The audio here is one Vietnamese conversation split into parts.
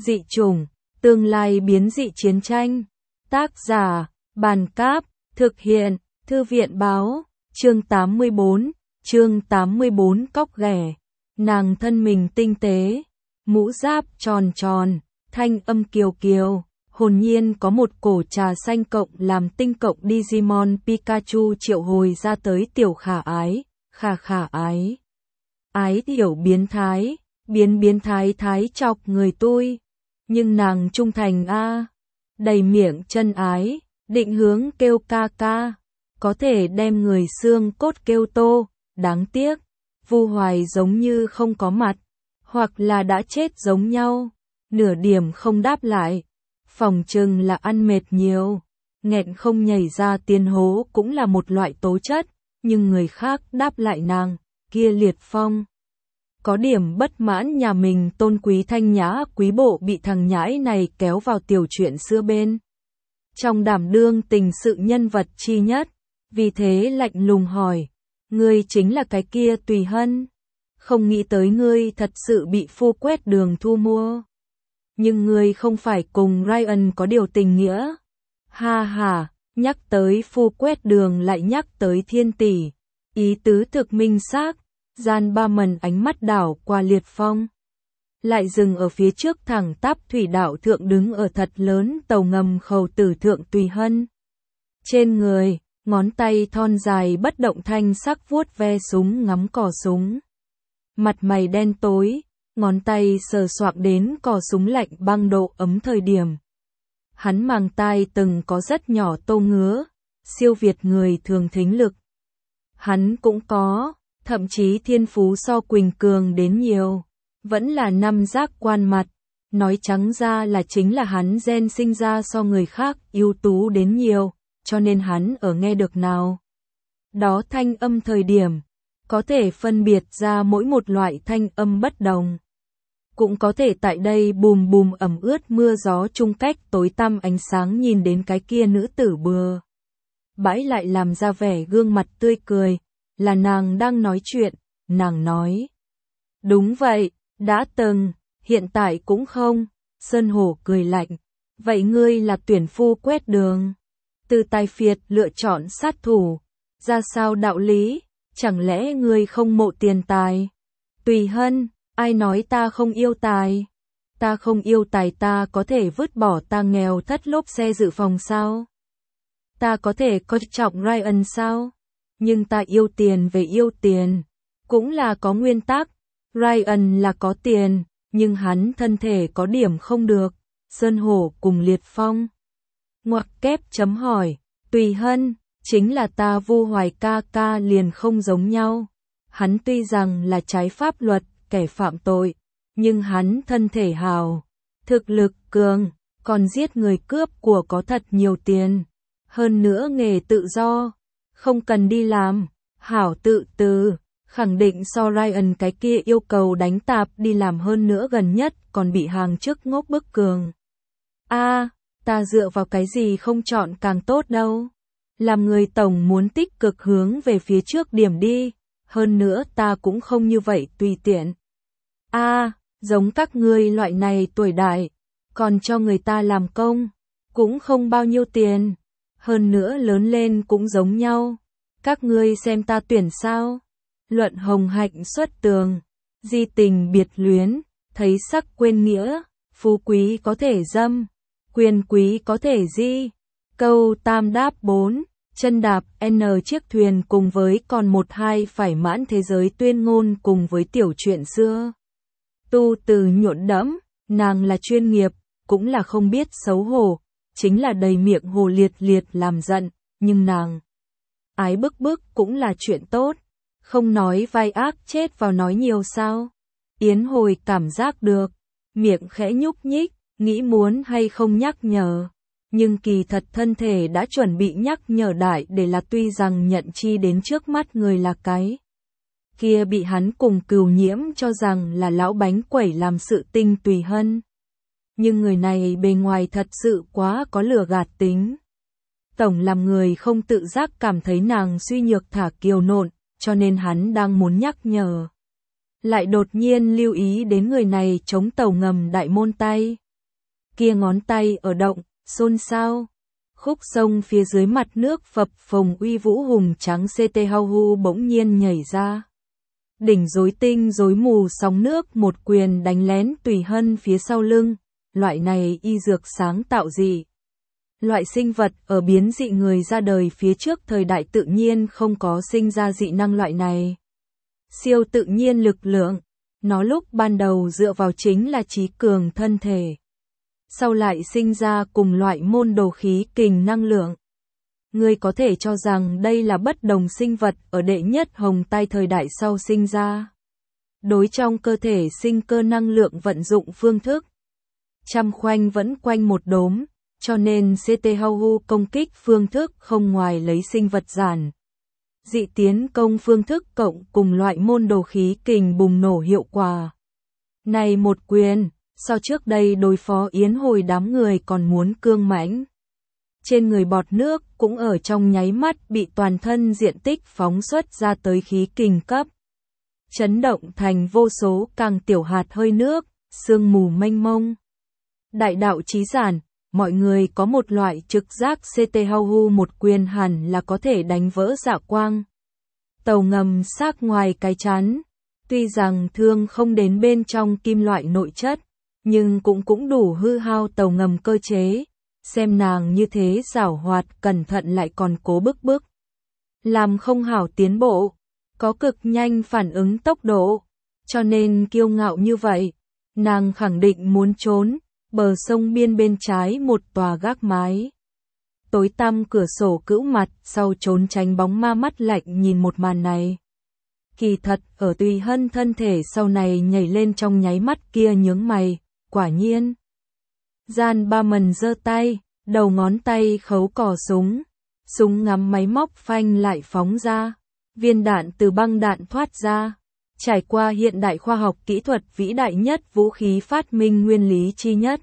Dị chủng, tương lai biến dị chiến tranh. Tác giả, Bàn Cáp, thực hiện, Thư viện Báo, chương 84, cóc ghẻ. Nàng thân mình tinh tế, mũ giáp tròn tròn, thanh âm kiều kiều, hồn nhiên có một cổ trà xanh cộng làm tinh cộng Digimon Pikachu triệu hồi ra tới tiểu khả ái, khả ái. Ái tiểu biến thái, biến thái thái chọc người tôi. Nhưng nàng trung thành a, đầy miệng chân ái, định hướng kêu ca ca, có thể đem người xương cốt kêu tô, đáng tiếc, Vu Hoài giống như không có mặt, hoặc là đã chết giống nhau, nửa điểm không đáp lại, phòng chừng là ăn mệt nhiều, nghẹn không nhảy ra tiền hố cũng là một loại tố chất, nhưng người khác đáp lại nàng, kia Liệt Phong. Có điểm bất mãn nhà mình tôn quý thanh nhã quý bộ bị thằng nhãi này kéo vào tiểu chuyện xưa bên. Trong đảm đương tình sự nhân vật chi nhất, vì thế lạnh lùng hỏi, ngươi chính là cái kia Tùy Hân, không nghĩ tới ngươi thật sự bị phu quét đường thu mua. Nhưng ngươi không phải cùng Ryan có điều tình nghĩa. Ha ha, nhắc tới phu quét đường lại nhắc tới thiên tỷ, ý tứ thực minh xác. Gian ba mần ánh mắt đảo qua Liệt Phong, lại dừng ở phía trước thẳng tắp thủy đạo thượng đứng ở thật lớn tàu ngầm khẩu tử thượng Tùy Hân. Trên người, ngón tay thon dài bất động thanh sắc vuốt ve súng ngắm cò súng. Mặt mày đen tối, ngón tay sờ soạng đến cò súng lạnh băng độ ấm thời điểm. Hắn màng tai từng có rất nhỏ tô ngứa, siêu việt người thường thính lực. Hắn cũng có, thậm chí thiên phú so Quỳnh Cường đến nhiều, vẫn là năm giác quan mặt, nói trắng ra là chính là hắn gen sinh ra so người khác ưu tú đến nhiều, cho nên hắn ở nghe được nào đó thanh âm thời điểm, có thể phân biệt ra mỗi một loại thanh âm bất đồng. Cũng có thể tại đây bùm bùm ẩm ướt mưa gió chung cách tối tăm ánh sáng nhìn đến cái kia nữ tử bừa bãi lại làm ra vẻ gương mặt tươi cười. Là nàng đang nói chuyện, nàng nói. Đúng vậy, đã từng, hiện tại cũng không. Sơn Hổ cười lạnh. Vậy ngươi là tuyển phu quét đường. Từ tài phiệt lựa chọn sát thủ. Ra sao đạo lý, chẳng lẽ ngươi không mộ tiền tài? Tùy Hân, ai nói ta không yêu tài? Ta không yêu tài ta có thể vứt bỏ ta nghèo thất lốp xe dự phòng sao? Ta có thể coi trọng Ryan sao? Nhưng ta yêu tiền về yêu tiền, cũng là có nguyên tắc. Ryan là có tiền, nhưng hắn thân thể có điểm không được. Sơn Hổ cùng Liệt Phong. Ngoặc kép chấm hỏi, Tùy Hân, chính là ta Vu Hoài ca ca liền không giống nhau. Hắn tuy rằng là trái pháp luật, kẻ phạm tội, nhưng hắn thân thể hào, thực lực cường, còn giết người cướp của có thật nhiều tiền. Hơn nữa nghề tự do. Không cần đi làm, hảo tự từ, khẳng định so Ryan cái kia yêu cầu đánh tạp đi làm hơn nữa gần nhất còn bị hàng trước ngốc bức cường. Ta dựa vào cái gì không chọn càng tốt đâu. Làm người tổng muốn tích cực hướng về phía trước điểm đi, hơn nữa ta cũng không như vậy tùy tiện. Giống các ngươi loại này tuổi đại, còn cho người ta làm công, cũng không bao nhiêu tiền. Hơn nữa lớn lên cũng giống nhau. Các ngươi xem ta tuyển sao? Luận hồng hạnh xuất tường, di tình biệt luyến, thấy sắc quên nghĩa, phú quý có thể dâm, quyền quý có thể di. Câu tam đáp 4, chân đạp N chiếc thuyền cùng với còn 1-2 phải mãn thế giới tuyên ngôn cùng với tiểu chuyện xưa. Tu từ nhuộn đẫm, nàng là chuyên nghiệp, cũng là không biết xấu hổ. Chính là đầy miệng hồ liệt liệt làm giận, nhưng nàng ái bức cũng là chuyện tốt, không nói vai ác chết vào nói nhiều sao. Yến Hồi cảm giác được, miệng khẽ nhúc nhích, nghĩ muốn hay không nhắc nhở, nhưng kỳ thật thân thể đã chuẩn bị nhắc nhở đại để là tuy rằng nhận chi đến trước mắt người là cái kia bị hắn cùng Cừu Nhiễm cho rằng là lão bánh quẩy làm sự tinh Tùy Hân. Nhưng người này bề ngoài thật sự quá có lừa gạt tính. Tổng làm người không tự giác cảm thấy nàng suy nhược thả kiều nộn, cho nên hắn đang muốn nhắc nhở. Lại đột nhiên lưu ý đến người này chống tàu ngầm đại môn tay. kia ngón tay ở động, xôn xao. Khúc sông phía dưới mặt nước phập phồng uy vũ hùng trắng CT Hau bỗng nhiên nhảy ra. Đỉnh rối tinh rối mù sóng nước một quyền đánh lén Tùy Hân phía sau lưng, loại này y dược sáng tạo dị. Loại sinh vật ở biến dị người ra đời phía trước thời đại tự nhiên không có sinh ra dị năng loại này. Siêu tự nhiên lực lượng, nó lúc ban đầu dựa vào chính là trí cường thân thể. Sau lại sinh ra cùng loại môn đồ khí kình năng lượng. Ngươi có thể cho rằng đây là bất đồng sinh vật ở đệ nhất hồng tai thời đại sau sinh ra. Đối trong cơ thể sinh cơ năng lượng vận dụng phương thức. Trăm khoanh vẫn quanh một đốm, cho nên CT Hau công kích phương thức không ngoài lấy sinh vật giản. Dị tiến công phương thức cộng cùng loại môn đồ khí kình bùng nổ hiệu quả. Này một quyền, so trước đây đối phó Yến Hồi đám người còn muốn cương mãnh. Trên người bọt nước cũng ở trong nháy mắt bị toàn thân diện tích phóng xuất ra tới khí kình cấp. Chấn động thành vô số càng tiểu hạt hơi nước, sương mù mênh mông. Đại đạo chí giản, mọi người có một loại trực giác CT Hau một quyền hẳn là có thể đánh vỡ dạ quang. Tàu ngầm xác ngoài cái chắn, tuy rằng thương không đến bên trong kim loại nội chất, nhưng cũng đủ hư hao tàu ngầm cơ chế. Xem nàng như thế giảo hoạt cẩn thận lại còn cố bức. Làm không hảo tiến bộ, có cực nhanh phản ứng tốc độ, cho nên kiêu ngạo như vậy. Nàng khẳng định muốn trốn, bờ sông biên bên trái một tòa gác mái. Tối tăm cửa sổ cữu mặt sau trốn tránh bóng ma mắt lạnh nhìn một màn này. Kỳ thật ở Tùy Hân thân thể sau này nhảy lên trong nháy mắt kia nhướng mày, quả nhiên. Gian Ba Mần giơ tay, đầu ngón tay khấu cò súng. Súng ngắm máy móc phanh lại phóng ra. Viên đạn từ băng đạn thoát ra. Trải qua hiện đại khoa học kỹ thuật vĩ đại nhất vũ khí phát minh nguyên lý chi nhất.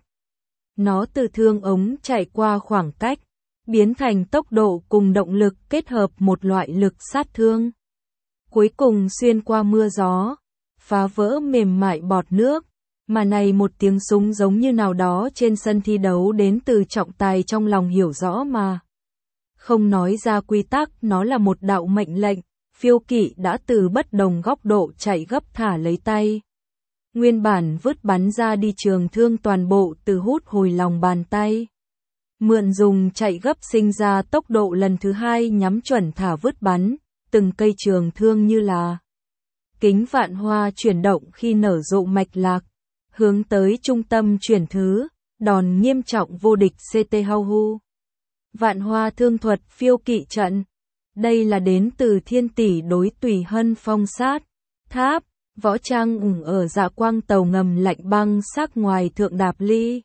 Nó từ thương ống chạy qua khoảng cách, biến thành tốc độ cùng động lực kết hợp một loại lực sát thương. Cuối cùng xuyên qua mưa gió, phá vỡ mềm mại bọt nước. Mà này một tiếng súng giống như nào đó trên sân thi đấu đến từ trọng tài trong lòng hiểu rõ mà. Không nói ra quy tắc, nó là một đạo mệnh lệnh, phiêu kỵ đã từ bất đồng góc độ chạy gấp thả lấy tay. Nguyên bản vứt bắn ra đi trường thương toàn bộ từ hút hồi lòng bàn tay. Mượn dùng chạy gấp sinh ra tốc độ lần thứ hai nhắm chuẩn thả vứt bắn, từng cây trường thương như là kính vạn hoa chuyển động khi nở rộ mạch lạc. Hướng tới trung tâm chuyển thứ, đòn nghiêm trọng vô địch CT Hau. Vạn hoa thương thuật phiêu kỵ trận. Đây là đến từ thiên tỷ đối Tùy Hân phong sát. Tháp, võ trang ở dạ quang tàu ngầm lạnh băng xác ngoài thượng đạp ly.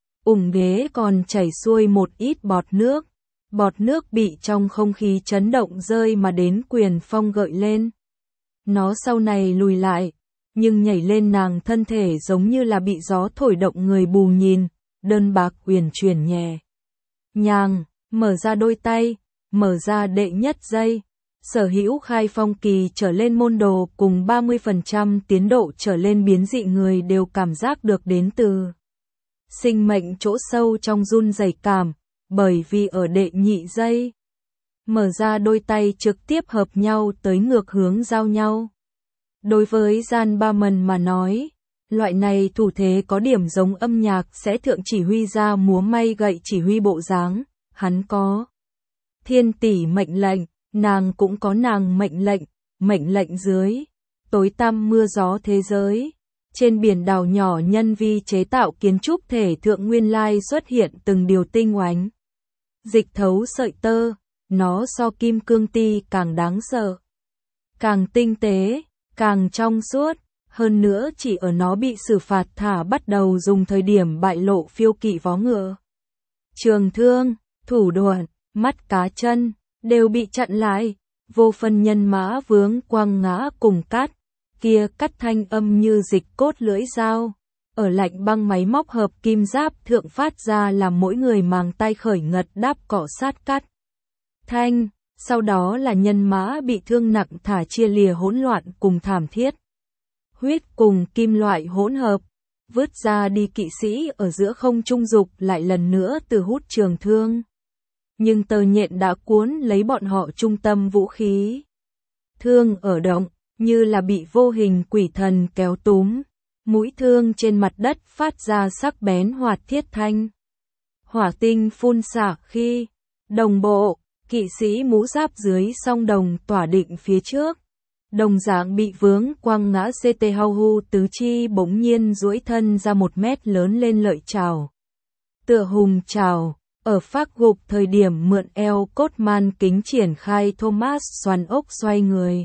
Ghế còn chảy xuôi một ít bọt nước. Bọt nước bị trong không khí chấn động rơi mà đến quyền phong gợi lên. Nó sau này lùi lại. Nhưng nhảy lên nàng thân thể giống như là bị gió thổi động người bù nhìn, đơn bạc uyển chuyển nhẹ nhàng, mở ra đôi tay, mở ra đệ nhất giây. Sở hữu khai phong kỳ trở lên môn đồ cùng 30% tiến độ trở lên biến dị người đều cảm giác được đến từ sinh mệnh chỗ sâu trong run rẩy cảm, bởi vì ở đệ nhị giây, mở ra đôi tay trực tiếp hợp nhau tới ngược hướng giao nhau. Đối với Gian Ba Mần mà nói, loại này thủ thế có điểm giống âm nhạc sẽ thượng chỉ huy ra múa may gậy chỉ huy bộ dáng, hắn có thiên tỷ mệnh lệnh, nàng cũng có nàng mệnh lệnh dưới, tối tăm mưa gió thế giới. Trên biển đảo nhỏ nhân vi chế tạo kiến trúc thể thượng nguyên lai xuất hiện từng điều tinh oánh. Dịch thấu sợi tơ, nó so kim cương ti càng đáng sợ, càng tinh tế, càng trong suốt, hơn nữa chỉ ở nó bị xử phạt thả bắt đầu dùng thời điểm bại lộ phiêu kỵ vó ngựa. Trường thương, thủ đoạn, mắt cá chân, đều bị chặn lại, vô phân nhân mã vướng quăng ngã cùng cát, kia cắt thanh âm như dịch cốt lưỡi dao, ở lạnh băng máy móc hợp kim giáp thượng phát ra làm mỗi người màng tay khởi ngật đáp cọ sát cắt. Thanh, sau đó là nhân mã bị thương nặng thả chia lìa hỗn loạn cùng thảm thiết. Huyết cùng kim loại hỗn hợp, vứt ra đi kỵ sĩ ở giữa không trung dục lại lần nữa từ hút trường thương. Nhưng tơ nhện đã cuốn lấy bọn họ trung tâm vũ khí. Thương ở động, như là bị vô hình quỷ thần kéo túm. Mũi thương trên mặt đất phát ra sắc bén hoạt thiết thanh. Hỏa tinh phun xạ khi đồng bộ, kỵ sĩ mũ giáp dưới song đồng tỏa định phía trước. Đồng dạng bị vướng quăng ngã CT Hau tứ chi bỗng nhiên duỗi thân ra 1 mét lớn lên lợi chảo. Tựa hùng chảo, ở phát gục thời điểm mượn eo cốt man kính triển khai Thomas xoắn ốc xoay người.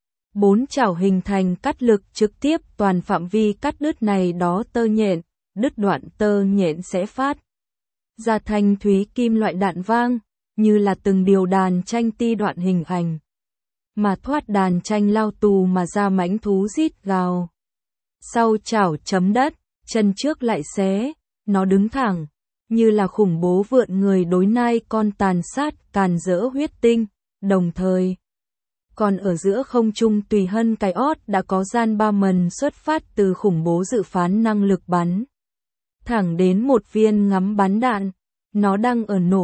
4 chảo hình thành cắt lực trực tiếp toàn phạm vi cắt đứt này đó tơ nhện, đứt đoạn tơ nhện sẽ phát ra thanh thúy kim loại đạn vang, như là từng điều đàn tranh ti đoạn hình ảnh. Mà thoát đàn tranh lao tù mà ra mãnh thú rít gào. Sau chảo chấm đất, chân trước lại xé, nó đứng thẳng, như là khủng bố vượn người đối nai con tàn sát càn rỡ huyết tinh, đồng thời. Còn ở giữa không trung Tùy Hân cái ót đã có gian ba mần xuất phát từ khủng bố dự phán năng lực bắn. Thẳng đến một viên ngắm bắn đạn, nó đang ở nổ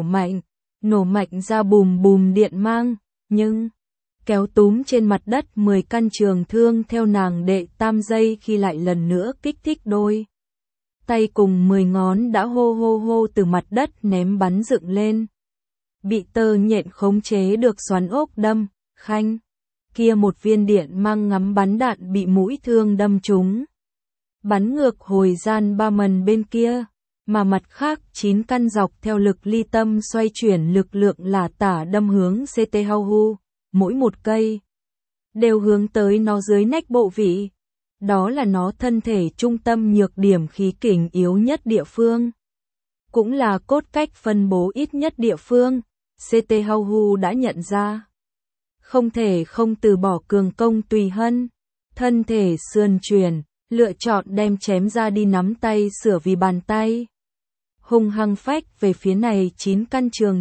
mạnh ra bùm bùm điện mang, nhưng kéo túm trên mặt đất 10 căn trường thương theo nàng đệ tam giây khi lại lần nữa kích thích đôi. Tay cùng 10 ngón đã hô hô hô từ mặt đất ném bắn dựng lên. Bị tơ nhện khống chế được xoắn ốc đâm, khanh. Kia một viên điện mang ngắm bắn đạn bị mũi thương đâm trúng. Bắn ngược hồi gian ba mần bên kia, mà mặt khác 9 căn dọc theo lực ly tâm xoay chuyển lực lượng là tả đâm hướng CT Hau, mỗi một cây đều hướng tới nó dưới nách bộ vị. Đó là nó thân thể trung tâm nhược điểm khí kình yếu nhất địa phương. Cũng là cốt cách phân bố ít nhất địa phương, CT Hau đã nhận ra. Không thể không từ bỏ cường công Tùy Hân, thân thể sườn chuyển, lựa chọn đem chém ra đi nắm tay sửa vì bàn tay. Hung hăng phách về phía này 9 căn trường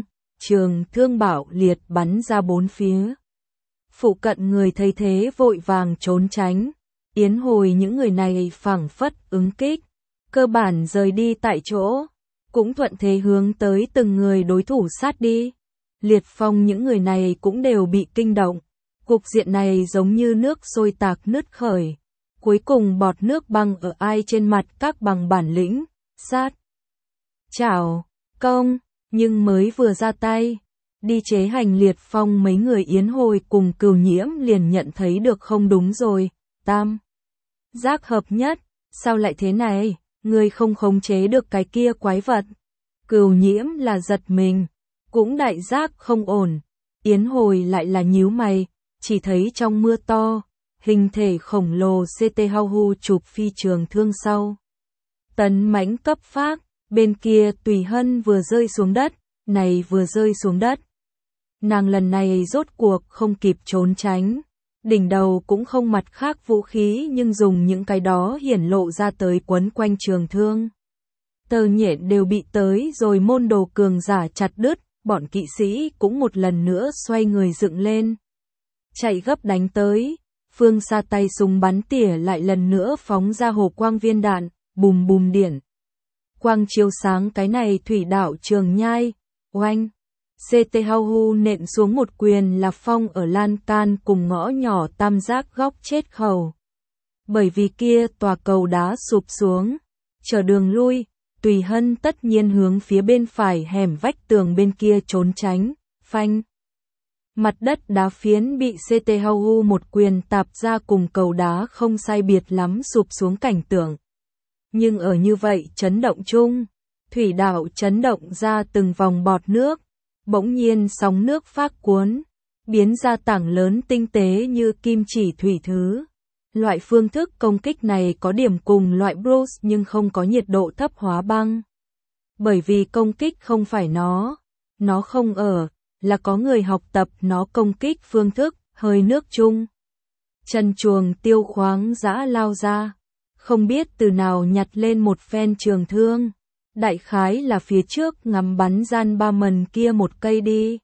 thương bạo liệt bắn ra 4 phía. Phụ cận người thấy thế vội vàng trốn tránh, yến hồi những người này phảng phất ứng kích, cơ bản rời đi tại chỗ, cũng thuận thế hướng tới từng người đối thủ sát đi. Liệt phong những người này cũng đều bị kinh động, cục diện này giống như nước sôi tạc nứt khởi, cuối cùng bọt nước băng ở ai trên mặt các bằng bản lĩnh, sát, chảo, công, nhưng mới vừa ra tay, đi chế hành liệt phong mấy người yến hồi cùng Cửu Nhiễm liền nhận thấy được không đúng rồi, tam giác hợp nhất, sao lại thế này, người không khống chế được cái kia quái vật. Cửu Nhiễm là giật mình. Cũng đại giác không ổn, yến hồi lại là nhíu mày, chỉ thấy trong mưa to, hình thể khổng lồ CT Hau chụp phi trường thương sau. Tấn mãnh cấp phác, bên kia Tùy Hân vừa rơi xuống đất, này vừa rơi xuống đất. Nàng lần này rốt cuộc không kịp trốn tránh, đỉnh đầu cũng không mặt khác vũ khí nhưng dùng những cái đó hiển lộ ra tới quấn quanh trường thương. Tơ nhện đều bị tới rồi môn đồ cường giả chặt đứt. Bọn kỵ sĩ cũng một lần nữa xoay người dựng lên. Chạy gấp đánh tới, phương xa tay súng bắn tỉa lại lần nữa phóng ra hồ quang viên đạn, bùm bùm điện. Quang chiếu sáng cái này thủy đạo trường nhai, oanh. CT Hau nện xuống một quyền là phong ở lan can cùng ngõ nhỏ tam giác góc chết khẩu. Bởi vì kia tòa cầu đá sụp xuống, chờ đường lui. Tùy Hân tất nhiên hướng phía bên phải hẻm vách tường bên kia trốn tránh, phanh. Mặt đất đá phiến bị CT Hau một quyền tạp ra cùng cầu đá không sai biệt lắm sụp xuống cảnh tượng. Nhưng ở như vậy chấn động chung, thủy đạo chấn động ra từng vòng bọt nước, bỗng nhiên sóng nước phát cuốn, biến ra tảng lớn tinh tế như kim chỉ thủy thứ. Loại phương thức công kích này có điểm cùng loại Bruce nhưng không có nhiệt độ thấp hóa băng. Bởi vì công kích không phải nó không ở, là có người học tập nó công kích phương thức, hơi nước chung. Chân chuồng tiêu khoáng dã lao ra, không biết từ nào nhặt lên một phen trường thương, đại khái là phía trước ngắm bắn gian ba mần kia một cây đi.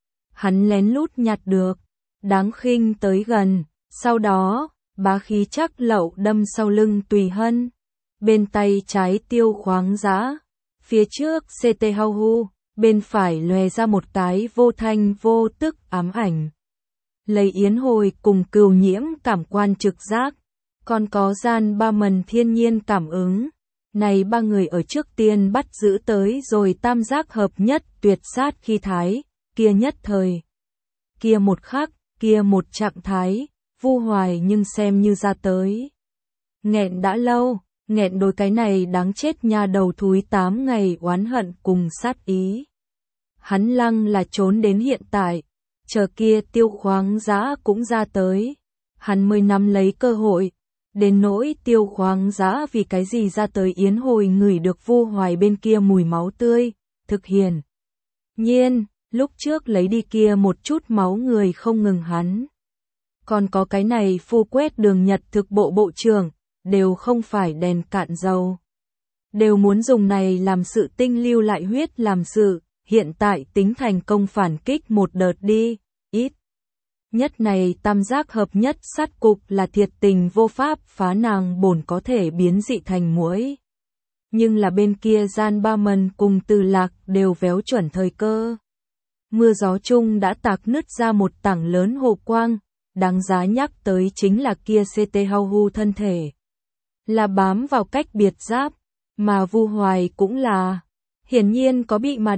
Hắn lén lút nhặt được, đáng khinh tới gần, sau đó bá khí chắc lậu đâm sau lưng Tùy Hân. bên tay trái Tiêu Khoáng Dã, phía trước CT Hau Hu, bên phải lòe ra một cái vô thanh vô tức ám ảnh. Lấy Yến Hồi cùng Cửu Nhiễm cảm quan trực giác, còn có Gian Ba Mần thiên nhiên cảm ứng. Này ba người ở trước tiên bắt giữ tới rồi tam giác hợp nhất tuyệt sát khi thái, kia nhất thời. Kia một khắc, kia một trạng thái, Vu Hoài nhưng xem như ra tới. Nghẹn đã lâu, nghẹn đôi cái này đáng chết nha đầu thúi 8 ngày oán hận cùng sát ý. Hắn lăng là trốn đến hiện tại, chờ kia Tiêu Khoáng Dã cũng ra tới. Hắn mới nắm lấy cơ hội, đến nỗi Tiêu Khoáng Dã vì cái gì ra tới Yến Hồi ngửi được Vu Hoài bên kia mùi máu tươi, thực hiển nhiên, lúc trước lấy đi kia một chút máu người không ngừng hắn. Còn có cái này phu quét đường Nhật thực bộ bộ trưởng, đều không phải đèn cạn dầu. Đều muốn dùng này làm sự tinh lưu lại huyết làm sự, hiện tại tính thành công phản kích một đợt đi, ít. Nhất này tam giác hợp nhất sát cục là thiệt tình vô pháp phá nàng bổn có thể biến dị thành muỗi. Nhưng là bên kia Gian Ba Mần cùng Từ Lạc đều véo chuẩn thời cơ. Mưa gió chung đã tạc nứt ra một tảng lớn hồ quang, đáng giá nhắc tới chính là kia CT Hau Hu thân thể. Là bám vào cách biệt giáp, mà Vu Hoài cũng là, hiển nhiên có bị mà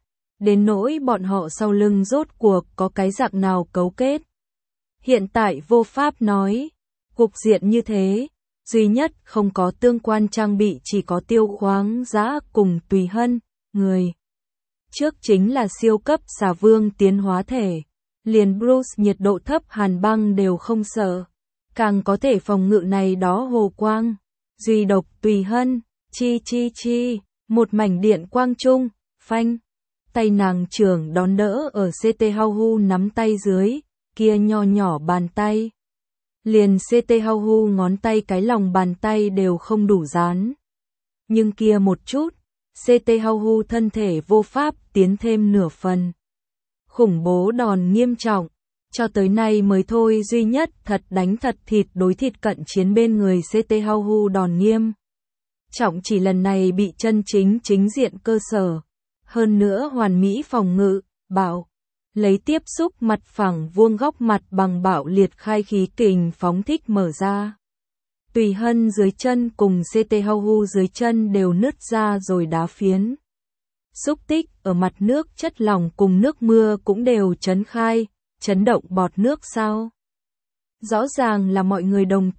đến nỗi bọn họ sau lưng rốt cuộc có cái dạng nào cấu kết. Hiện tại vô pháp nói, cục diện như thế, duy nhất không có tương quan trang bị chỉ có Tiêu Khoáng Dã cùng Tùy Hân, người. Trước chính là siêu cấp xà vương tiến hóa thể, liền Bruce nhiệt độ thấp hàn băng đều không sợ, càng có thể phòng ngự này đó hồ quang. Duy độc Tùy Hân, chi, một mảnh điện quang trung, phanh. Tay nàng trưởng đón đỡ ở CT Hau Hu nắm tay dưới, kia nho nhỏ bàn tay. Liền CT Hau Hu ngón tay cái lòng bàn tay đều không đủ dán. Nhưng kia một chút, CT Hau Hu thân thể vô pháp tiến thêm nửa phần. Khủng bố đòn nghiêm trọng, cho tới nay mới thôi duy nhất thật đánh thật thịt đối thịt cận chiến bên người CT Hau Hu đòn nghiêm. Trọng chỉ lần này bị chân chính diện cơ sở. Hơn nữa hoàn mỹ phòng ngự, bạo. Lấy tiếp xúc mặt phẳng vuông góc mặt bằng bạo liệt khai khí kình phóng thích mở ra. Tùy Hân dưới chân cùng CT Hau Hu dưới chân đều nứt ra rồi đá phiến. Xúc tích ở mặt nước chất lỏng cùng nước mưa cũng đều chấn khai, chấn động bọt nước sao. Rõ ràng là mọi người đồng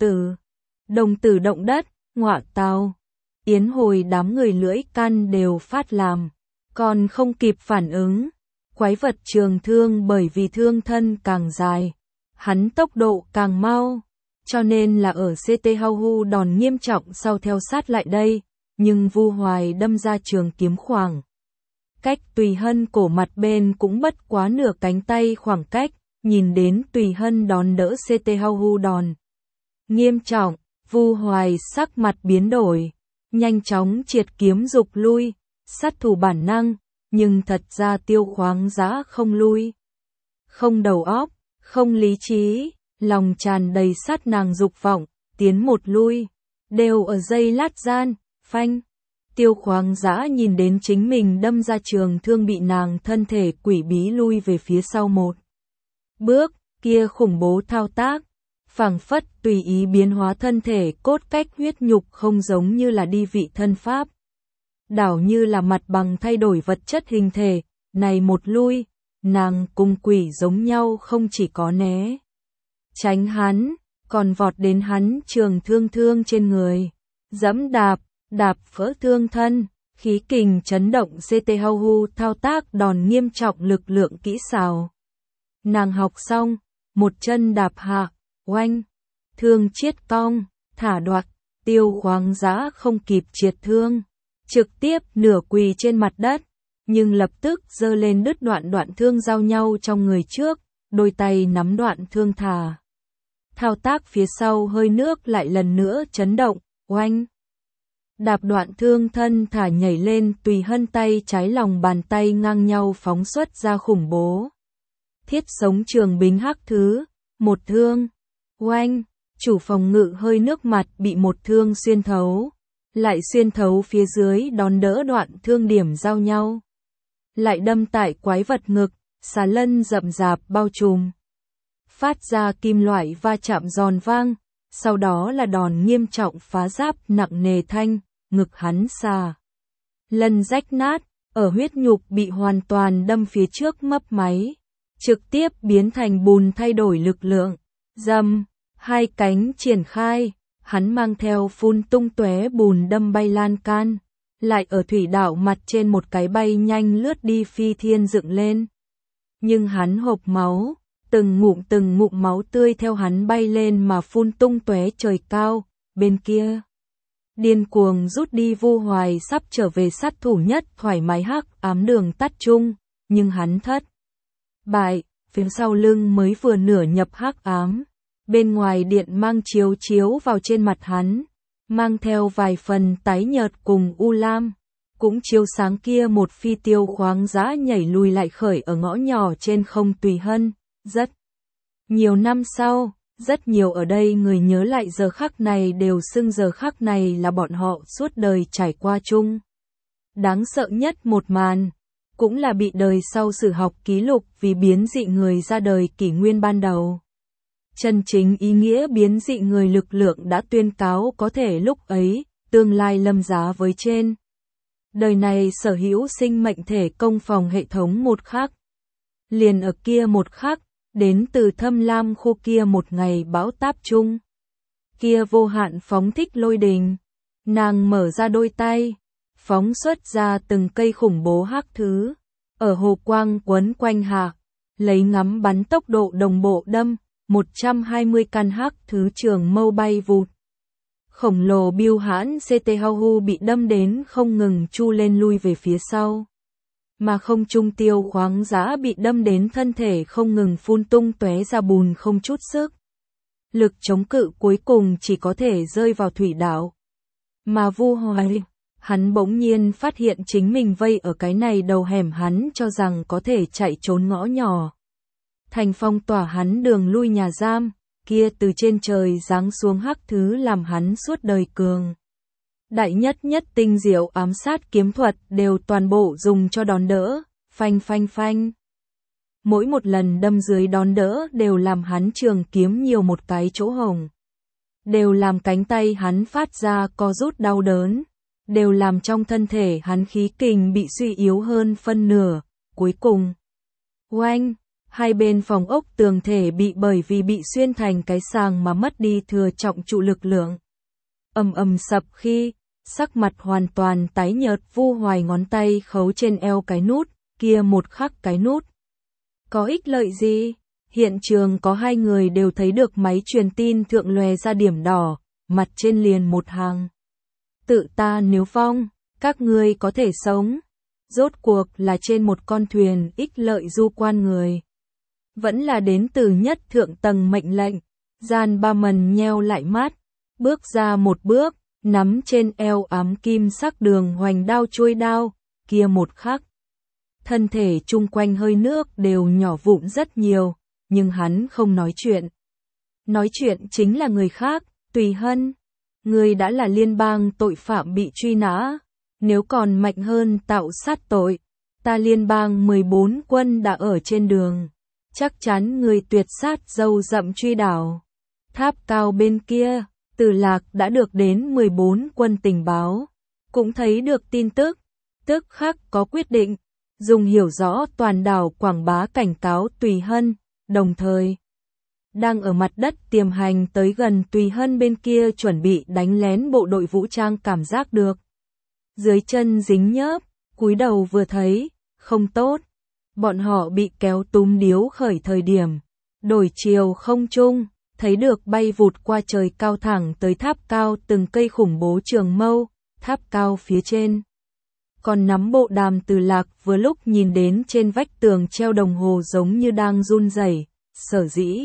tử động đất, ngọa tào. Yến Hồi đám người lưỡi căn đều phát làm. Còn không kịp phản ứng, quái vật trường thương bởi vì thương thân càng dài, hắn tốc độ càng mau, cho nên là ở CT Hau Hu đòn nghiêm trọng sau theo sát lại đây, nhưng Vu Hoài đâm ra trường kiếm khoảng. Cách Tùy Hân cổ mặt bên cũng bất quá nửa cánh tay khoảng cách, nhìn đến Tùy Hân đón đỡ CT Hau Hu đòn. Nghiêm trọng, Vu Hoài sắc mặt biến đổi, nhanh chóng triệt kiếm dục lui. Sát thủ bản năng, nhưng thật ra Tiêu Khoáng Dã không lui. Không đầu óc, không lý trí, lòng tràn đầy sát nàng dục vọng, tiến một lui, đều ở giây lát gian, phanh. Tiêu Khoáng Dã nhìn đến chính mình đâm ra trường thương bị nàng thân thể quỷ bí lui về phía sau một bước, kia khủng bố thao tác, phảng phất tùy ý biến hóa thân thể cốt cách huyết nhục không giống như là đi vị thân pháp. Đảo như là mặt bằng thay đổi vật chất hình thể, này một lui, nàng cùng quỷ giống nhau không chỉ có né. Tránh hắn, còn vọt đến hắn trường thương trên người. Dẫm đạp phỡ thương thân, khí kình chấn động CT Hau Hu thao tác đòn nghiêm trọng lực lượng kỹ xảo. Nàng học xong, một chân đạp hạ, oanh, thương chiết cong, thả đoạt, Tiêu Khoáng Dã không kịp triệt thương. Trực tiếp nửa quỳ trên mặt đất, nhưng lập tức giơ lên đứt đoạn thương giao nhau trong người trước, đôi tay nắm đoạn thương thả. Thao tác phía sau hơi nước lại lần nữa chấn động, oanh. Đạp đoạn thương thân thả nhảy lên Tùy Hân tay trái lòng bàn tay ngang nhau phóng xuất ra khủng bố. Thiết sống trường bính hắc thứ, một thương, oanh, chủ phòng ngự hơi nước mặt bị một thương xuyên thấu. lại xuyên thấu phía dưới đón đỡ đoạn thương điểm giao nhau. Lại đâm tại quái vật ngực, xà lân rậm rạp bao trùm. Phát ra kim loại va chạm giòn vang, sau đó là đòn nghiêm trọng phá giáp nặng nề thanh, ngực hắn xà lân rách nát, ở huyết nhục bị hoàn toàn đâm phía trước mấp máy, trực tiếp biến thành bùn thay đổi lực lượng. Dầm, hai cánh triển khai, hắn mang theo phun tung tóe bùn đâm bay lan can, lại ở thủy đảo mặt trên một cái bay nhanh lướt đi phi thiên dựng lên. Nhưng hắn hộc máu, từng ngụm máu tươi theo hắn bay lên mà phun tung tóe trời cao, bên kia. Điên cuồng rút đi Vu Hoài sắp trở về sát thủ nhất thoải mái hắc ám đường tắt chung, nhưng hắn thất bại, phía sau lưng mới vừa nửa nhập hắc ám. Bên ngoài điện mang chiếu vào trên mặt hắn, mang theo vài phần tái nhợt cùng u lam, cũng chiếu sáng kia một phi tiêu khoáng dã nhảy lùi lại khởi ở ngõ nhỏ trên không Tùy Hân. Rất nhiều năm sau, rất nhiều ở đây người nhớ lại giờ khắc này đều xưng giờ khắc này là bọn họ suốt đời trải qua chung. Đáng sợ nhất một màn, cũng là bị đời sau sử học ký lục vì biến dị người ra đời kỷ nguyên ban đầu. Chân chính ý nghĩa biến dị người lực lượng đã tuyên cáo có thể lúc ấy, tương lai lâm giá với trên. Đời này sở hữu sinh mệnh thể công phòng hệ thống một khắc. Liền ở kia một khắc, đến từ Thâm Lam khu kia một ngày bão táp chung. Kia vô hạn phóng thích lôi đình. Nàng mở ra đôi tay, phóng xuất ra từng cây khủng bố hắc thứ. Ở hồ quang quấn quanh hạ, lấy ngắm bắn tốc độ đồng bộ đâm. 120 căn hắc thứ trường mâu bay vụt. Khổng lồ biêu hãn CT Hau bị đâm đến không ngừng chu lên lui về phía sau. Mà không trung tiêu khoáng dã bị đâm đến thân thể không ngừng phun tung tóe ra bùn không chút sức. Lực chống cự cuối cùng chỉ có thể rơi vào thủy đảo. Mà Vu Hoài, hắn bỗng nhiên phát hiện chính mình vây ở cái này đầu hẻm hắn cho rằng có thể chạy trốn ngõ nhỏ. Thành phong tỏa hắn đường lui nhà giam, kia từ trên trời giáng xuống hắc thứ làm hắn suốt đời cường. Đại nhất tinh diệu ám sát kiếm thuật đều toàn bộ dùng cho đón đỡ, phanh. Mỗi một lần đâm dưới đón đỡ đều làm hắn trường kiếm nhiều một cái chỗ hổng. Đều làm cánh tay hắn phát ra co rút đau đớn. Đều làm trong thân thể hắn khí kình bị suy yếu hơn phân nửa. Cuối cùng, oanh! Hai bên phòng ốc tường thể bị bởi vì bị xuyên thành cái sàng mà mất đi thừa trọng trụ lực lượng. Ầm sập khi, sắc mặt hoàn toàn tái nhợt Vu Hoài ngón tay khấu trên eo cái nút, kia một khắc cái nút. Có ích lợi gì? Hiện trường có hai người đều thấy được máy truyền tin thượng lòe ra điểm đỏ, mặt trên liền một hàng. Tự ta nếu vong, các ngươi có thể sống. Rốt cuộc là trên một con thuyền ích lợi du quan người. Vẫn là đến từ nhất thượng tầng mệnh lệnh. Gian Ba Mần nheo lại mắt, bước ra một bước, nắm trên eo ám kim sắc đường hoành đao chuôi đao, kia một khắc. Thân thể chung quanh hơi nước đều nhỏ vụn rất nhiều, nhưng hắn không nói chuyện. Nói chuyện chính là người khác, Tùy Hân. Người đã là liên bang tội phạm bị truy nã, nếu còn mạnh hơn tạo sát tội, ta liên bang 14 quân đã ở trên đường. Chắc chắn người tuyệt sát dâu rậm truy đảo. Tháp cao bên kia, Từ Lạc đã được đến 14 quân tình báo. Cũng thấy được tin tức, tức khắc có quyết định, dùng hiểu rõ toàn đảo quảng bá cảnh cáo Tùy Hân, đồng thời. Đang ở mặt đất tiềm hành tới gần Tùy Hân bên kia chuẩn bị đánh lén bộ đội vũ trang cảm giác được. Dưới chân dính nhớp, cúi đầu vừa thấy, không tốt. Bọn họ bị kéo túm điếu khởi thời điểm, đổi chiều không trung, thấy được bay vụt qua trời cao thẳng tới tháp cao từng cây khủng bố trường mâu, tháp cao phía trên. Còn nắm bộ đàm Từ Lạc vừa lúc nhìn đến trên vách tường treo đồng hồ giống như đang run rẩy, sở dĩ.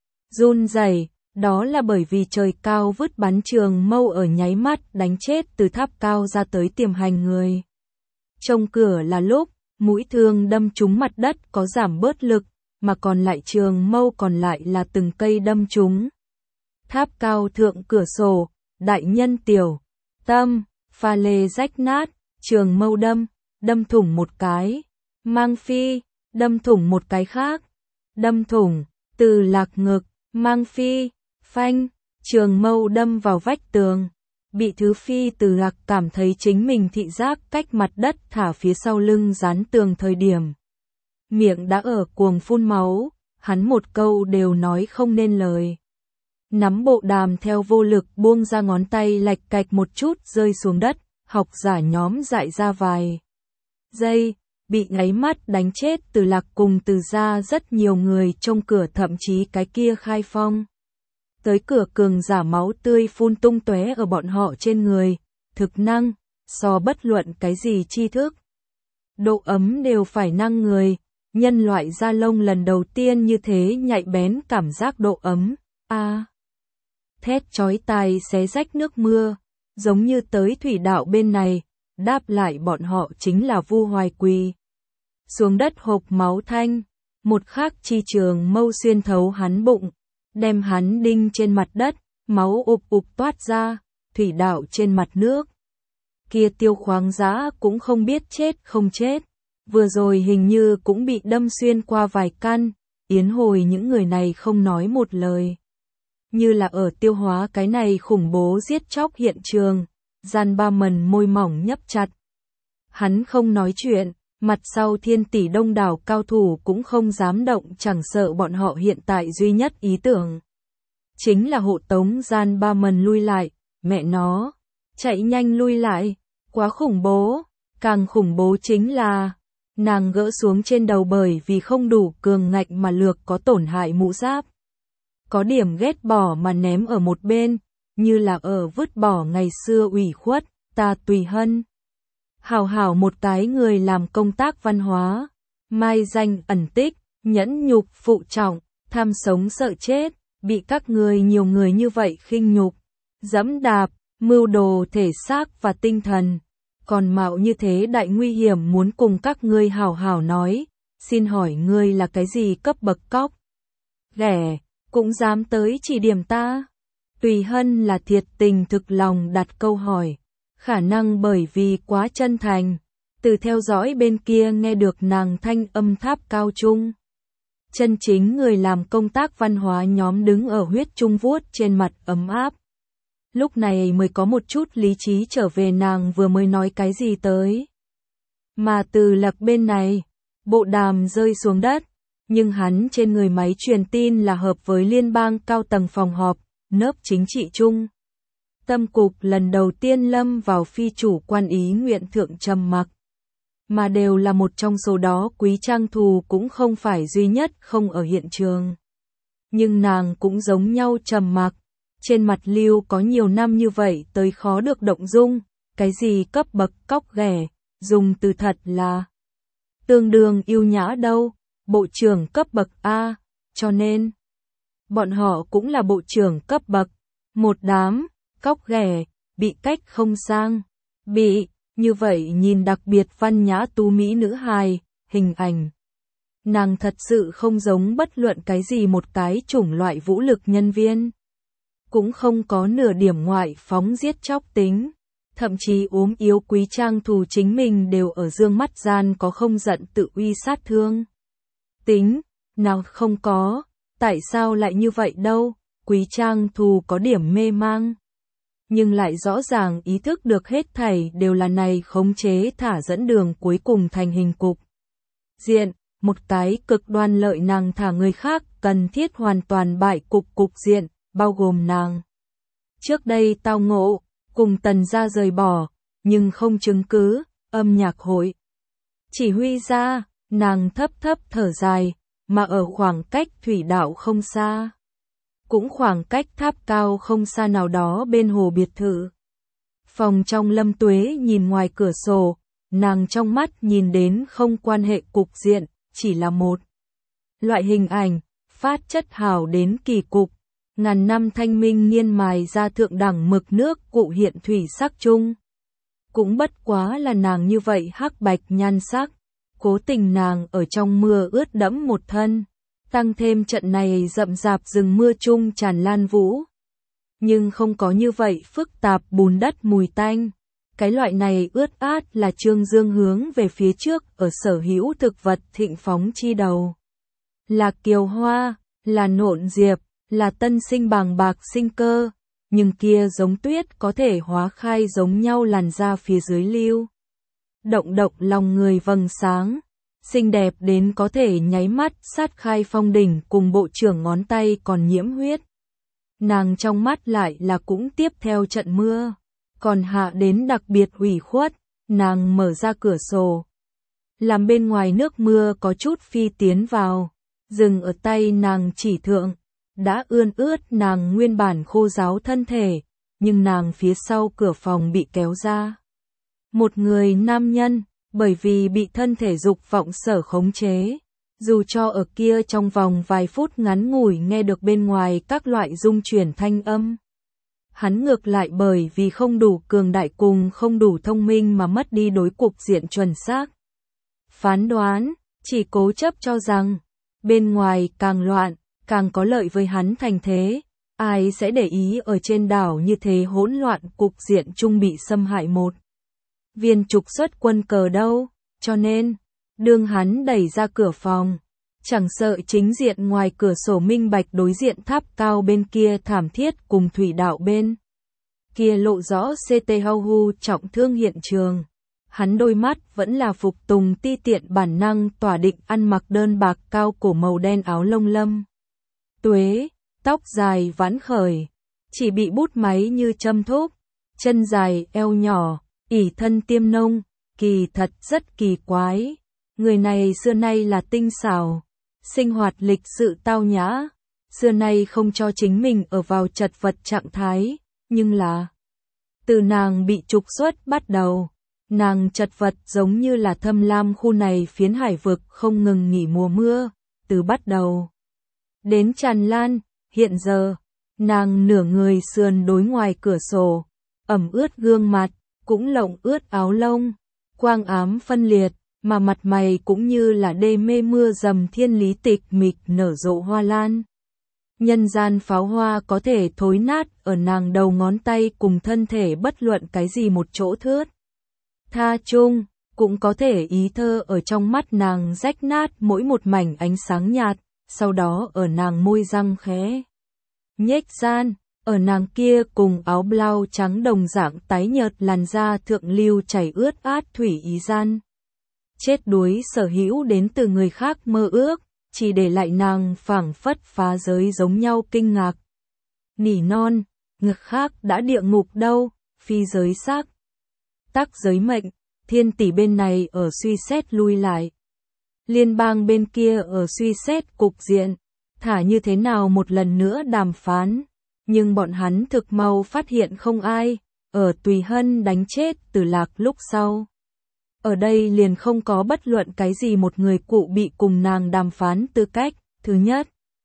Run rẩy, đó là bởi vì trời cao vứt bắn trường mâu ở nháy mắt đánh chết từ tháp cao ra tới tiềm hành người. Trông cửa là lúc, mũi thương đâm trúng mặt đất có giảm bớt lực, mà còn lại trường mâu còn lại là từng cây đâm trúng. Tháp cao thượng cửa sổ, đại nhân tiểu, tâm, pha lê rách nát, trường mâu đâm thủng một cái, mang phi, đâm thủng một cái khác, đâm thủng, Từ Lạc ngực, mang phi, phanh, trường mâu đâm vào vách tường. Bị thứ phi Từ Lạc cảm thấy chính mình thị giác cách mặt đất thả phía sau lưng dán tường thời điểm. Miệng đã ở cuồng phun máu, hắn một câu đều nói không nên lời. Nắm bộ đàm theo vô lực buông ra, ngón tay lạch cạch một chút rơi xuống đất, học giả nhóm dại ra vài giây, bị nháy mắt đánh chết. Từ Lạc cùng Từ gia rất nhiều người trông cửa, thậm chí cái kia Khai Phong tới cửa cường giả máu tươi phun tung tóe ở bọn họ trên người, thực năng, so bất luận cái gì tri thức. Độ ấm đều phải năng người, nhân loại da lông lần đầu tiên như thế nhạy bén cảm giác độ ấm, thét chói tai xé rách nước mưa, giống như tới thủy đạo bên này, đáp lại bọn họ chính là Vu Hoài Quỳ. Xuống đất hộp máu thanh, một khắc chi trường mâu xuyên thấu hắn bụng, đem hắn đinh trên mặt đất, máu ụp ụp toát ra, thủy đạo trên mặt nước. Kia Tiêu Khoáng Dã cũng không biết chết không chết, vừa rồi hình như cũng bị đâm xuyên qua vài căn, Yến Hồi những người này không nói một lời. Như là ở tiêu hóa cái này khủng bố giết chóc hiện trường, Gian Ba Mần môi mỏng nhấp chặt. Hắn không nói chuyện, mặt sau thiên tỷ đông đảo cao thủ cũng không dám động, chẳng sợ bọn họ hiện tại duy nhất ý tưởng chính là hộ tống Gian Ba Mần lui lại, mẹ nó, chạy nhanh lui lại, quá khủng bố, càng khủng bố chính là nàng gỡ xuống trên đầu bởi vì không đủ cường ngạnh mà lược có tổn hại mũ giáp. Có điểm ghét bỏ mà ném ở một bên, như là ở vứt bỏ ngày xưa ủy khuất, ta Tùy Hân. Hảo hảo một cái người làm công tác văn hóa, mai danh ẩn tích, nhẫn nhục phụ trọng, tham sống sợ chết, bị các người nhiều người như vậy khinh nhục, dẫm đạp, mưu đồ thể xác và tinh thần, còn mạo như thế đại nguy hiểm muốn cùng các ngươi hảo hảo nói, xin hỏi ngươi là cái gì cấp bậc cóc? Ghẻ, cũng dám tới chỉ điểm ta? Tùy Hân là thiệt tình thực lòng đặt câu hỏi, khả năng bởi vì quá chân thành, từ theo dõi bên kia nghe được nàng thanh âm tháp cao trung. Chân chính người làm công tác văn hóa nhóm đứng ở huyết trung vuốt trên mặt ấm áp. Lúc này mới có một chút lý trí trở về, nàng vừa mới nói cái gì tới. Mà Từ Lạc bên này, bộ đàm rơi xuống đất, nhưng hắn trên người máy truyền tin là hợp với liên bang cao tầng phòng họp, nớp chính trị chung. Tâm cục lần đầu tiên lâm vào phi chủ quan ý nguyện thượng trầm mặc. Mà đều là một trong số đó, Quý Trang Thù cũng không phải duy nhất không ở hiện trường. Nhưng nàng cũng giống nhau trầm mặc. Trên mặt lưu có nhiều năm như vậy tới khó được động dung, cái gì cấp bậc cóc ghẻ, dùng từ thật là tương đương yêu nhã đâu, bộ trưởng cấp bậc A, cho nên bọn họ cũng là bộ trưởng cấp bậc, một đám cóc ghẻ, bị cách không sang, bị như vậy nhìn đặc biệt văn nhã tú mỹ nữ hài, hình ảnh. Nàng thật sự không giống bất luận cái gì một cái chủng loại vũ lực nhân viên. Cũng không có nửa điểm ngoại phóng giết chóc tính. Thậm chí ốm yếu Quý Trang Thù chính mình đều ở dương mắt gian có không giận tự uy sát thương. Tính, nào không có, tại sao lại như vậy đâu, Quý Trang Thù có điểm mê mang. Nhưng lại rõ ràng ý thức được hết thảy đều là này khống chế thả dẫn đường cuối cùng thành hình cục diện, một cái cực đoan lợi nàng thả người khác cần thiết hoàn toàn bại cục diện, bao gồm nàng. Trước đây tao ngộ, cùng Tần gia rời bỏ, nhưng không chứng cứ, âm nhạc hội. Chỉ huy ra, nàng thấp thở dài, mà ở khoảng cách thủy đạo không xa. Cũng khoảng cách tháp cao không xa nào đó bên hồ biệt thự. Phòng trong Lâm Tuế nhìn ngoài cửa sổ, nàng trong mắt nhìn đến không quan hệ cục diện, chỉ là một loại hình ảnh, phát chất hào đến kỳ cục. Ngàn năm thanh minh nghiên mài ra thượng đẳng mực nước cụ hiện thủy sắc chung. Cũng bất quá là nàng như vậy hắc bạch nhan sắc, cố tình nàng ở trong mưa ướt đẫm một thân, tăng thêm trận này rậm rạp rừng mưa chung tràn lan vũ. nhưng không có như vậy phức tạp bùn đất mùi tanh. Cái loại này ướt át là Trương Dương hướng về phía trước ở sở hữu thực vật thịnh phóng chi đầu. Là kiều hoa, là nộn diệp, là tân sinh bàng bạc sinh cơ, nhưng kia giống tuyết có thể hóa khai giống nhau làn da phía dưới lưu. Động động lòng người vầng sáng, xinh đẹp đến có thể nháy mắt sát khai phong đỉnh cùng bộ trưởng ngón tay còn nhiễm huyết. Nàng trong mắt lại là cũng tiếp theo trận mưa, còn hạ đến đặc biệt ủy khuất, nàng mở ra cửa sổ. Làm bên ngoài nước mưa có chút phi tiến vào, dừng ở tay nàng chỉ thượng, đã ươn ướt nàng nguyên bản khô ráo thân thể, nhưng nàng phía sau cửa phòng bị kéo ra. Một người nam nhân, bởi vì bị thân thể dục vọng sở khống chế, dù cho ở kia trong vòng vài phút ngắn ngủi nghe được bên ngoài các loại dung chuyển thanh âm. Hắn ngược lại bởi vì không đủ cường đại cùng không đủ thông minh mà mất đi đối cục diện chuẩn xác. Phán đoán, chỉ cố chấp cho rằng, bên ngoài càng loạn, càng có lợi với hắn thành thế, ai sẽ để ý ở trên đảo như thế hỗn loạn cục diện chung bị xâm hại một viên trục xuất quân cờ đâu, cho nên, đương hắn đẩy ra cửa phòng, chẳng sợ chính diện ngoài cửa sổ minh bạch đối diện tháp cao bên kia thảm thiết cùng thủy đạo bên kia lộ rõ CT Hau trọng thương hiện trường. Hắn đôi mắt vẫn là phục tùng ti tiện bản năng tỏa định ăn mặc đơn bạc cao cổ màu đen áo lông lâm. Tuế, tóc dài vãn khởi, chỉ bị bút máy như châm thúc, chân dài eo nhỏ, ỉ thân tiêm nông, kỳ thật rất kỳ quái. Người này xưa nay là tinh xảo, sinh hoạt lịch sự tao nhã, xưa nay không cho chính mình ở vào chật vật trạng thái, nhưng là từ nàng bị trục xuất bắt đầu, nàng chật vật giống như là thâm lam khu này phiến hải vực không ngừng nghỉ mùa mưa, từ bắt đầu đến tràn lan, hiện giờ, nàng nửa người sườn đối ngoài cửa sổ, ẩm ướt gương mặt, cũng lộng ướt áo lông, quang ám phân liệt, mà mặt mày cũng như là đê mê mưa dầm thiên lý tịch mịch nở rộ hoa lan. Nhân gian pháo hoa có thể thối nát ở nàng đầu ngón tay cùng thân thể bất luận cái gì một chỗ thướt. Tha chung, cũng có thể ý thơ ở trong mắt nàng rách nát mỗi một mảnh ánh sáng nhạt, sau đó ở nàng môi răng khẽ nhếch gian, ở nàng kia cùng áo blau trắng đồng dạng tái nhợt làn da thượng lưu chảy ướt át thủy ý gian. Chết đuối sở hữu đến từ người khác mơ ước, chỉ để lại nàng phảng phất phá giới giống nhau kinh ngạc. Nỉ non, ngực khác đã địa ngục đâu, phi giới xác. Tắc giới mệnh, thiên tỷ bên này ở suy xét lui lại. Liên bang bên kia ở suy xét cục diện, thả như thế nào một lần nữa đàm phán. Nhưng bọn hắn thực mau phát hiện không ai, ở Tùy Hân đánh chết Tử Lạc lúc sau. Ở đây liền không có bất luận cái gì một người cụ bị cùng nàng đàm phán tư cách. Thứ nhất,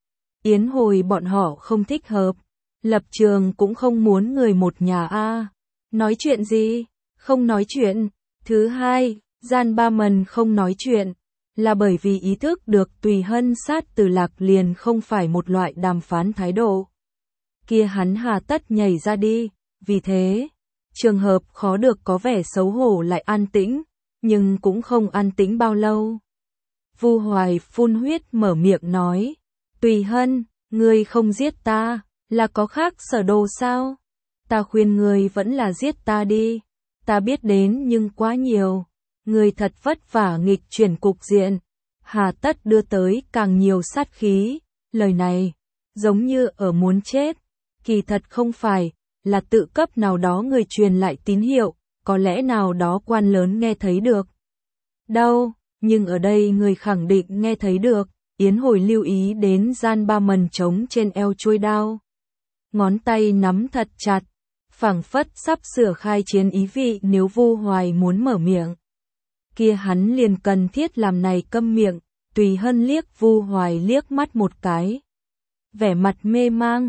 Yến Hồi bọn họ không thích hợp, lập trường cũng không muốn người một nhà a. Nói chuyện gì? Không nói chuyện. Thứ hai, Gian Ba Mần không nói chuyện, là bởi vì ý thức được Tùy Hân sát Tử Lạc liền không phải một loại đàm phán thái độ. Kia hắn hà tất nhảy ra đi, vì thế, trường hợp khó được có vẻ xấu hổ lại an tĩnh, nhưng cũng không an tĩnh bao lâu. Vu Hoài phun huyết mở miệng nói, Tùy Hân, ngươi không giết ta, là có khác sở đồ sao? Ta khuyên ngươi vẫn là giết ta đi, ta biết đến nhưng quá nhiều, ngươi thật vất vả nghịch chuyển cục diện, hà tất đưa tới càng nhiều sát khí, lời này, giống như ở muốn chết. Kỳ thật không phải, là tự cấp nào đó người truyền lại tín hiệu, có lẽ nào đó quan lớn nghe thấy được. Đâu, nhưng ở đây người khẳng định nghe thấy được, Yến Hồi lưu ý đến Gian Ba Mần trống trên eo chuôi đao. Ngón tay nắm thật chặt, phảng phất sắp sửa khai chiến ý vị nếu Vu Hoài muốn mở miệng. Kia hắn liền cần thiết làm này câm miệng, Tùy Hân liếc Vu Hoài liếc mắt một cái. Vẻ mặt mê mang.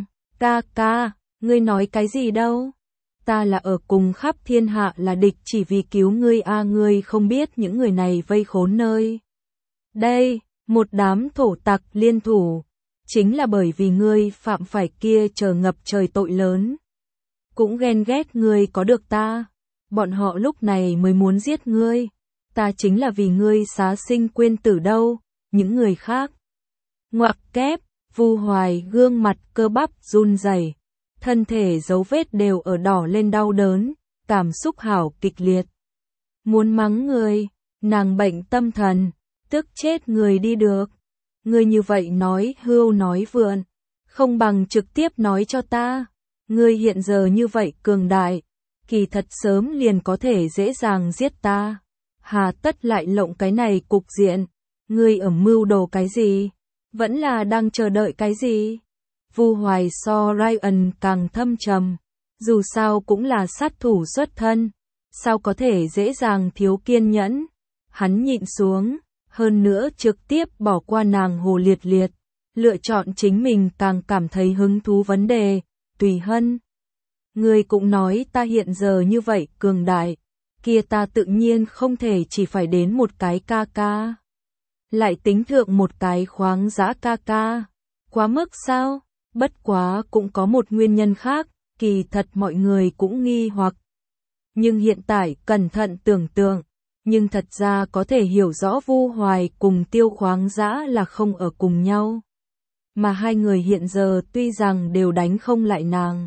Ca, ngươi nói cái gì đâu? Ta là ở cùng khắp thiên hạ là địch chỉ vì cứu ngươi a, ngươi không biết những người này vây khốn nơi. Đây, một đám thổ tặc liên thủ, chính là bởi vì ngươi phạm phải kia chờ ngập trời tội lớn. Cũng ghen ghét ngươi có được ta, bọn họ lúc này mới muốn giết ngươi, ta chính là vì ngươi xá sinh quên tử đâu, những người khác. Ngoặc kép, Vu Hoài gương mặt cơ bắp run rẩy, thân thể dấu vết đều ở đỏ lên đau đớn, cảm xúc hảo kịch liệt. Muốn mắng người, nàng bệnh tâm thần, tức chết người đi được. Ngươi như vậy nói hưu nói vượn, không bằng trực tiếp nói cho ta. Ngươi hiện giờ như vậy cường đại, kỳ thật sớm liền có thể dễ dàng giết ta. Hà tất lại lộng cái này cục diện, ngươi ở mưu đồ cái gì? Vẫn là đang chờ đợi cái gì? Vu Hoài so Ryan càng thâm trầm, dù sao cũng là sát thủ xuất thân, sao có thể dễ dàng thiếu kiên nhẫn. Hắn nhịn xuống, hơn nữa trực tiếp bỏ qua nàng Hồ Liệt Liệt, lựa chọn chính mình càng cảm thấy hứng thú vấn đề. Tùy Hân, ngươi cũng nói ta hiện giờ như vậy cường đại, kia ta tự nhiên không thể chỉ phải đến một cái ca ca. Lại tính thượng một cái khoáng dã ca ca, quá mức sao? Bất quá cũng có một nguyên nhân khác, kỳ thật mọi người cũng nghi hoặc. Nhưng hiện tại cẩn thận tưởng tượng, nhưng thật ra có thể hiểu rõ Vu Hoài cùng Tiêu Khoáng Dã là không ở cùng nhau. Mà hai người hiện giờ tuy rằng đều đánh không lại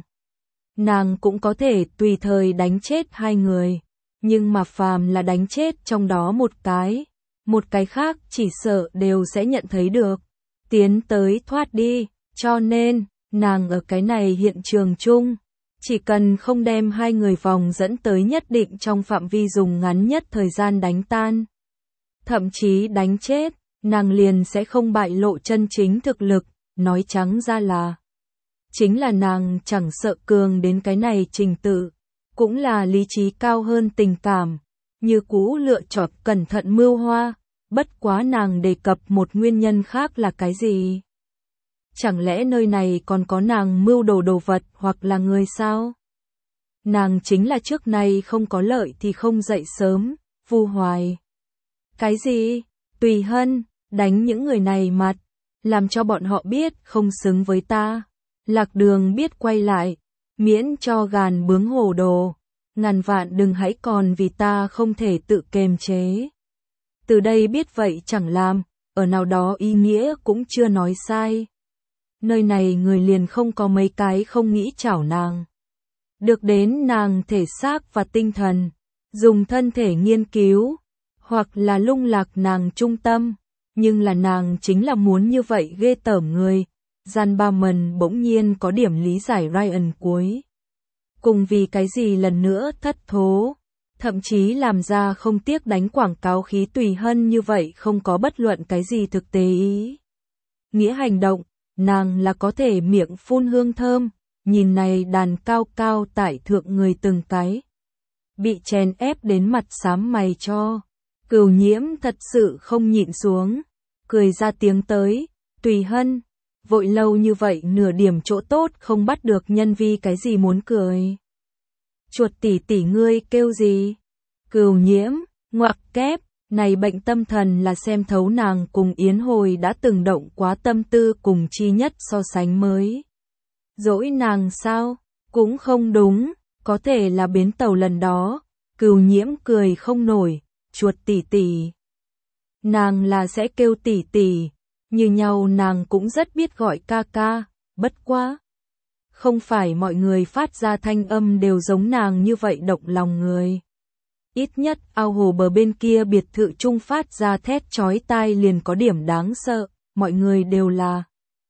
nàng cũng có thể tùy thời đánh chết hai người, nhưng mà phàm là đánh chết trong đó một cái khác chỉ sợ đều sẽ nhận thấy được, tiến tới thoát đi, cho nên, nàng ở cái này hiện trường chung, chỉ cần không đem hai người vòng dẫn tới nhất định trong phạm vi dùng ngắn nhất thời gian đánh tan, thậm chí đánh chết, nàng liền sẽ không bại lộ chân chính thực lực, nói trắng ra là chính là nàng chẳng sợ cường đến cái này trình tự, cũng là lý trí cao hơn tình cảm, như cũ lựa chọn cẩn thận mưu hoa, bất quá nàng đề cập một nguyên nhân khác là cái gì? Chẳng lẽ nơi này còn có nàng mưu đồ đồ vật hoặc là người sao? Nàng chính là trước nay không có lợi thì không dậy sớm, Vu Hoài. Cái gì? Tùy Hân, đánh những người này mặt, làm cho bọn họ biết không xứng với ta. Lạc Đường biết quay lại, miễn cho gàn bướng hồ đồ, ngàn vạn đừng hãy còn vì ta không thể tự kiềm chế. Từ đây biết vậy chẳng làm, ở nào đó ý nghĩa cũng chưa nói sai. Nơi này người liền không có mấy cái không nghĩ chảo nàng. Được đến nàng thể xác và tinh thần, dùng thân thể nghiên cứu, hoặc là lung lạc nàng trung tâm, nhưng là nàng chính là muốn như vậy ghê tởm người. Gian Barman bỗng nhiên có điểm lý giải Ryan cuối. Cùng vì cái gì lần nữa thất thố, thậm chí làm ra không tiếc đánh quảng cáo khí Tùy Hân như vậy không có bất luận cái gì thực tế ý. Nghĩa hành động, nàng là có thể miệng phun hương thơm, nhìn này đàn cao cao tại thượng người từng cái. Bị chèn ép đến mặt xám mày cho. Cửu Nhiễm thật sự không nhịn xuống, cười ra tiếng tới, Tùy Hân. Vội lâu như vậy nửa điểm chỗ tốt không bắt được nhân vi cái gì muốn cười. Chuột tỷ tỷ ngươi kêu gì? Cửu Nhiễm, ngoặc kép, này bệnh tâm thần là xem thấu nàng cùng Yến Hồi đã từng động quá tâm tư cùng chi nhất so sánh mới. Dỗi nàng sao? Cũng không đúng, có thể là bến tàu lần đó. Cửu Nhiễm cười không nổi, chuột tỷ tỷ. Nàng là sẽ kêu tỷ tỷ. Như nhau nàng cũng rất biết gọi ca ca, bất quá. Không phải mọi người phát ra thanh âm đều giống nàng như vậy động lòng người. Ít nhất ao hồ bờ bên kia biệt thự trung phát ra thét chói tai liền có điểm đáng sợ, mọi người đều là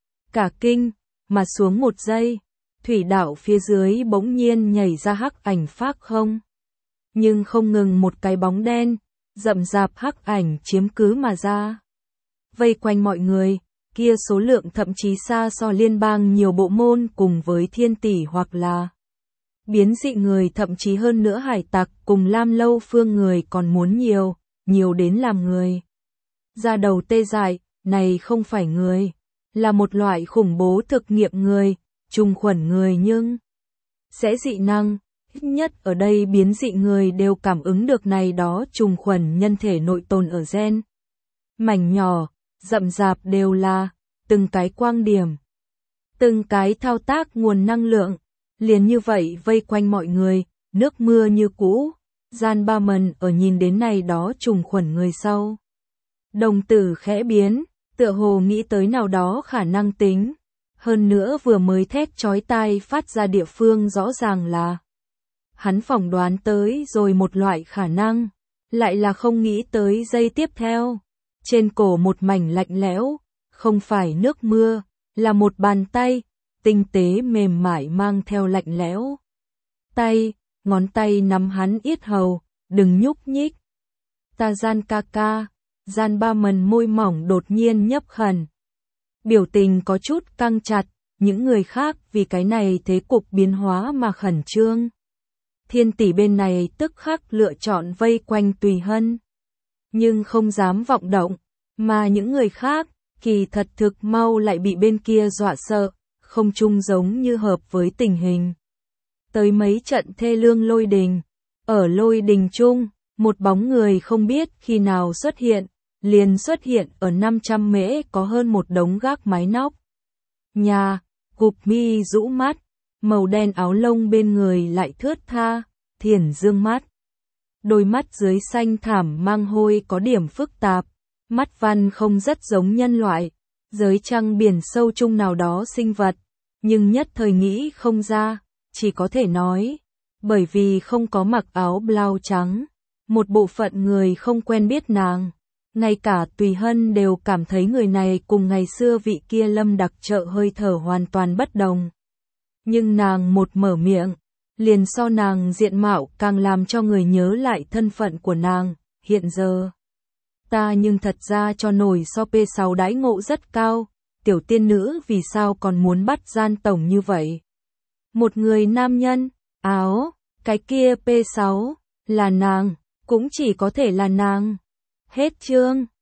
cả kinh, mà xuống một giây, thủy đảo phía dưới bỗng nhiên nhảy ra hắc ảnh phác không. Nhưng không ngừng một cái bóng đen, rậm rạp hắc ảnh chiếm cứ mà ra. Vây quanh mọi người, kia số lượng thậm chí xa so liên bang nhiều bộ môn cùng với thiên tỷ hoặc là biến dị người thậm chí hơn nữa hải tặc cùng Lam Lâu Phương người còn muốn nhiều đến làm người. Ra đầu tê dại, này không phải người, là một loại khủng bố thực nghiệm người, trùng khuẩn người nhưng sẽ dị năng, ít nhất ở đây biến dị người đều cảm ứng được này đó trùng khuẩn nhân thể nội tồn ở gen. Mảnh nhỏ, rậm rạp đều là, từng cái quang điểm, từng cái thao tác nguồn năng lượng, liền như vậy vây quanh mọi người, nước mưa như cũ. Gian Ba Mần ở nhìn đến này đó trùng khuẩn người sau. Đồng tử khẽ biến, tựa hồ nghĩ tới nào đó khả năng tính. Hơn nữa vừa mới thét chói tai phát ra địa phương rõ ràng là hắn phỏng đoán tới rồi một loại khả năng, lại là không nghĩ tới giây tiếp theo. Trên cổ một mảnh lạnh lẽo, không phải nước mưa, là một bàn tay, tinh tế mềm mại mang theo lạnh lẽo. Ngón tay nắm hắn yết hầu, đừng nhúc nhích. Ta Gian ca ca, Gian Ba Mần môi mỏng đột nhiên nhấp khẩn. Biểu tình có chút căng chặt, những người khác vì cái này thế cục biến hóa mà khẩn trương. Thiên tỷ bên này tức khắc lựa chọn vây quanh Tùy Hân, nhưng không dám vọng động, mà những người khác, kỳ thật thực mau lại bị bên kia dọa sợ, không chung giống như hợp với tình hình. Tới mấy trận thê lương lôi đình, ở lôi đình chung, một bóng người không biết khi nào xuất hiện, liền xuất hiện ở 500 mễ có hơn một đống gác mái nóc. Nhà, Gục Mi rũ mắt, màu đen áo lông bên người lại thướt tha, thiền dương mắt. Đôi mắt dưới xanh thảm mang hôi có điểm phức tạp, mắt văn không rất giống nhân loại, dưới trăng biển sâu chung nào đó sinh vật, nhưng nhất thời nghĩ không ra, chỉ có thể nói, bởi vì không có mặc áo blau trắng, một bộ phận người không quen biết nàng, ngay cả Tùy Hân đều cảm thấy người này cùng ngày xưa vị kia Lâm Đặc Trợ hơi thở hoàn toàn bất đồng. Nhưng nàng một mở miệng, liền so nàng diện mạo càng làm cho người nhớ lại thân phận của nàng, hiện giờ. Ta nhưng thật ra cho nổi so P6 đãi ngộ rất cao, tiểu tiên nữ vì sao còn muốn bắt Gian tổng như vậy? Một người nam nhân, áo, cái kia P6, là nàng, cũng chỉ có thể là nàng. Hết chương.